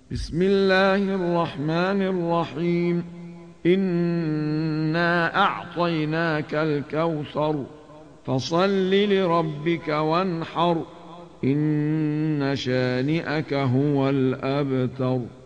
بسم الله الرحمن الرحيم. إنا أعطيناك الكوثر فصل لربك وانحر إن شانئك هو الأبتر.